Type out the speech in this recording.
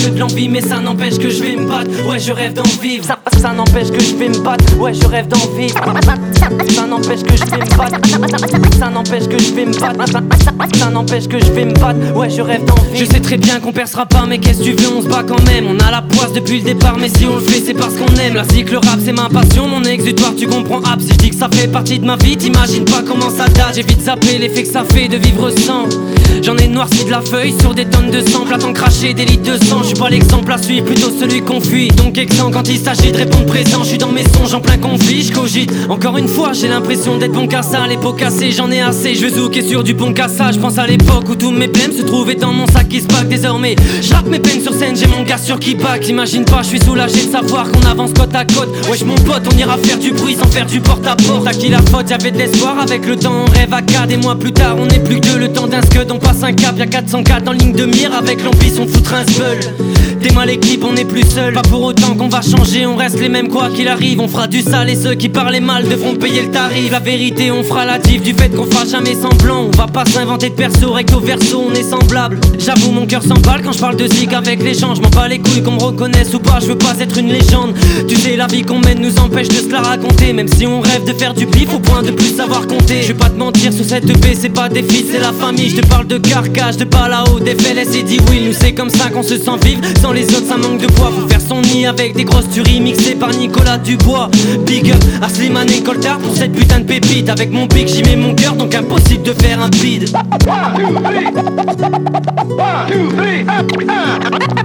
que de l'envie, mais ça n'empêche que je vais me battre. Ouais, je rêve d'en vivre. Ça n'empêche que je vais me battre. Ouais, je rêve d'en vivre. Ça n'empêche que je vais me battre. Ça n'empêche que je vais me battre. Ça n'empêche que je vais me battre. Ouais, je rêve d'en vivre. Je sais très bien qu'on percera pas, mais qu'est-ce que tu veux, on se bat quand même. On a la poisse depuis le départ, mais si on le fait, c'est parce qu'on aime. La cycle rap, c'est ma passion, mon exutoire, tu comprends. Si je dis que ça fait partie de ma vie, t'imagines pas comment ça date. J'ai vite zappé l'effet que ça fait de vivre sans. J'en ai noirci de la feuille sur des tonnes de sang. Platon craché, des litres de sang. Je suis pas l'exemple à suivre, plutôt celui qu'on fuit. Donc exempt quand il s'agit de répondre présent. Je suis dans mes songes en plein conflit, je cogite. Encore une fois, j'ai l'impression d'être bon qu'à ça. Les pots cassés, j'en ai assez. Je veux zouker sur du bon cassage. Je pense à l'époque où tous mes blèmes se trouvaient dans mon sac qui se pack. Désormais, j'rappe mes peines sur scène, j'ai mon gars sur qui back. T'imagines pas, je suis soulagé de savoir qu'on avance côte à côte. Wesh mon pote, on ira faire du bruit sans faire du porte-à-porte. À qui la faute, y'avait de l'espoir. Avec le temps, on rêve à 4. Des mois plus tard, on est plus que deux. Le temps d'un scud, on passe un cap. Y'a 404 en ligne de mire. Avec l'ambition de foutre un sbeul. T'es mal équipe, on n'est plus seul. Pas pour autant qu'on va changer, on reste les mêmes quoi qu'il arrive. On fera du sale et ceux qui parlaient mal devront payer le tarif. La vérité, on fera la diff du fait qu'on fera jamais semblant. On va pas s'inventer de perso, recto verso, on est semblable. J'avoue, mon cœur s'emballe quand je parle de zig avec les gens. Je m'en bats les couilles qu'on me reconnaisse ou pas, je veux pas être une légende. Tu sais, la vie qu'on mène nous empêche de se la raconter. Même si on rêve de faire du pif au point de plus savoir compter. Je vais pas te mentir, sur cette EP, c'est pas des fils, c'est la famille. Je te parle de carcage, de pas là-haut, des FLS et dit oui. Nous c'est comme ça qu'on se sent vivre. Sans les autres, ça manque de poids. Faut faire son nid avec des grosses tueries mixées par Nicolas Dubois. Big up à Slimane et Coltard pour cette putain de pépite. Avec mon pic, j'y mets mon cœur, donc impossible de faire un bide. 1, 2, 3. 1, 2, 3.